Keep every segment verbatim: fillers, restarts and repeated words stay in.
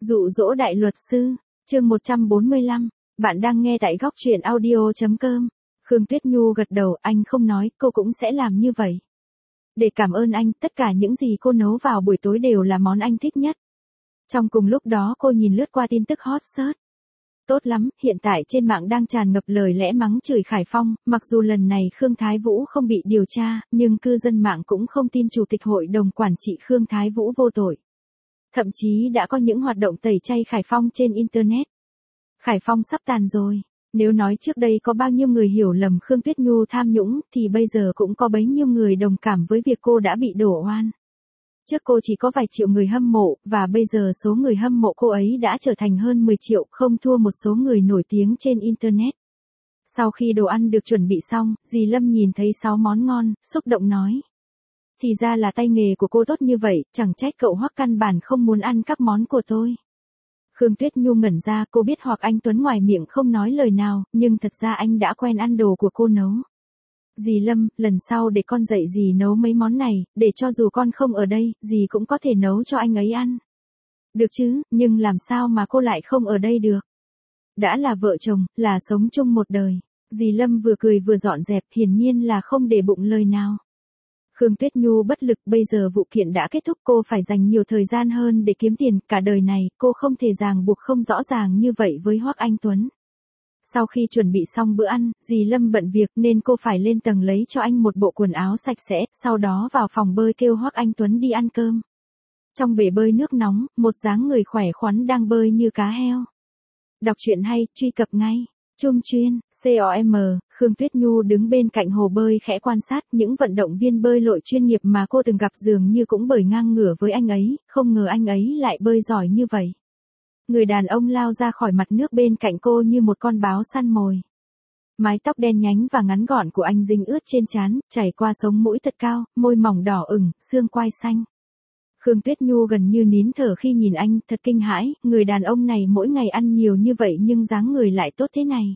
Dụ dỗ đại luật sư, chương một trăm bốn mươi lăm, bạn đang nghe tại góc truyện audio.com. Khương Tuyết Nhu gật đầu, anh không nói, cô cũng sẽ làm như vậy. Để cảm ơn anh, tất cả những gì cô nấu vào buổi tối đều là món anh thích nhất. Trong cùng lúc đó cô nhìn lướt qua tin tức hot search. Tốt lắm, hiện tại trên mạng đang tràn ngập lời lẽ mắng chửi Khải Phong, mặc dù lần này Khương Thái Vũ không bị điều tra, nhưng cư dân mạng cũng không tin Chủ tịch Hội đồng Quản trị Khương Thái Vũ vô tội. Thậm chí đã có những hoạt động tẩy chay Khải Phong trên Internet. Khải Phong sắp tàn rồi. Nếu nói trước đây có bao nhiêu người hiểu lầm Khương Tuyết Nhu tham nhũng, thì bây giờ cũng có bấy nhiêu người đồng cảm với việc cô đã bị đổ oan. Trước cô chỉ có vài triệu người hâm mộ, và bây giờ số người hâm mộ cô ấy đã trở thành hơn mười triệu, không thua một số người nổi tiếng trên Internet. Sau khi đồ ăn được chuẩn bị xong, dì Lâm nhìn thấy sáu món ngon, xúc động nói. Thì ra là tay nghề của cô tốt như vậy, chẳng trách cậu Hoắc căn bản không muốn ăn các món của tôi. Khương Tuyết Nhu ngẩn ra, cô biết Hoắc Anh Tuấn ngoài miệng không nói lời nào, nhưng thật ra anh đã quen ăn đồ của cô nấu. Dì Lâm, lần sau để con dạy dì nấu mấy món này, để cho dù con không ở đây, dì cũng có thể nấu cho anh ấy ăn. Được chứ, nhưng làm sao mà cô lại không ở đây được? Đã là vợ chồng, là sống chung một đời. Dì Lâm vừa cười vừa dọn dẹp, hiển nhiên là không để bụng lời nào. Khương Tuyết Nhu bất lực, bây giờ vụ kiện đã kết thúc, cô phải dành nhiều thời gian hơn để kiếm tiền, cả đời này, cô không thể ràng buộc không rõ ràng như vậy với Hoắc Anh Tuấn. Sau khi chuẩn bị xong bữa ăn, dì Lâm bận việc nên cô phải lên tầng lấy cho anh một bộ quần áo sạch sẽ, sau đó vào phòng bơi kêu Hoắc Anh Tuấn đi ăn cơm. Trong bể bơi nước nóng, một dáng người khỏe khoắn đang bơi như cá heo. Đọc truyện hay, truy cập ngay. Chum chuyên, com, Khương Tuyết Nhu đứng bên cạnh hồ bơi khẽ quan sát những vận động viên bơi lội chuyên nghiệp mà cô từng gặp, dường như cũng bơi ngang ngửa với anh ấy, không ngờ anh ấy lại bơi giỏi như vậy. Người đàn ông lao ra khỏi mặt nước bên cạnh cô như một con báo săn mồi. Mái tóc đen nhánh và ngắn gọn của anh dính ướt trên trán, chảy qua sống mũi thật cao, môi mỏng đỏ ửng, xương quai xanh. Khương Tuyết Nhu gần như nín thở khi nhìn anh, thật kinh hãi, người đàn ông này mỗi ngày ăn nhiều như vậy nhưng dáng người lại tốt thế này.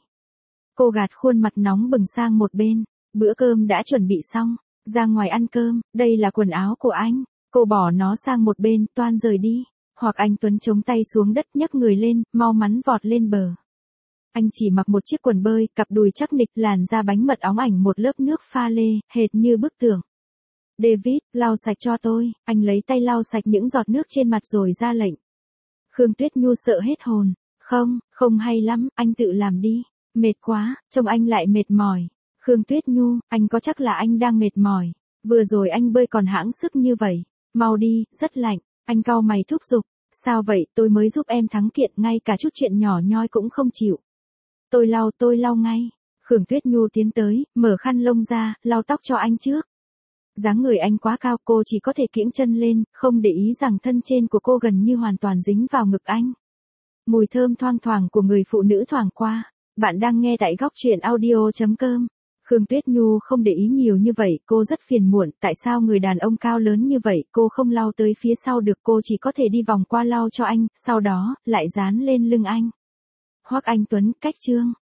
Cô gạt khuôn mặt nóng bừng sang một bên, bữa cơm đã chuẩn bị xong, ra ngoài ăn cơm, đây là quần áo của anh, cô bỏ nó sang một bên, toan rời đi. Hoặc Anh Tuấn chống tay xuống đất nhấc người lên, mau mắn vọt lên bờ. Anh chỉ mặc một chiếc quần bơi, cặp đùi chắc nịch, làn da bánh mật óng ảnh một lớp nước pha lê, hệt như bức tường. David, lau sạch cho tôi, anh lấy tay lau sạch những giọt nước trên mặt rồi ra lệnh. Khương Tuyết Nhu sợ hết hồn, không, không hay lắm, anh tự làm đi, mệt quá, trông anh lại mệt mỏi. Khương Tuyết Nhu, anh có chắc là anh đang mệt mỏi, vừa rồi anh bơi còn hãng sức như vậy, mau đi, rất lạnh. Anh cau mày thúc giục, sao vậy, tôi mới giúp em thắng kiện, ngay cả chút chuyện nhỏ nhoi cũng không chịu. Tôi lau, tôi lau ngay. Khương Tuyết Nhu tiến tới, mở khăn lông ra, lau tóc cho anh trước. Dáng người anh quá cao, cô chỉ có thể kiễng chân lên, không để ý rằng thân trên của cô gần như hoàn toàn dính vào ngực anh. Mùi thơm thoang thoảng của người phụ nữ thoảng qua. Bạn đang nghe tại góc truyện audio.com. Khương Tuyết Nhu không để ý nhiều như vậy, cô rất phiền muộn, tại sao người đàn ông cao lớn như vậy, cô không lau tới phía sau được, cô chỉ có thể đi vòng qua lau cho anh, sau đó, lại dán lên lưng anh. Hoắc Anh Tuấn, cách chương.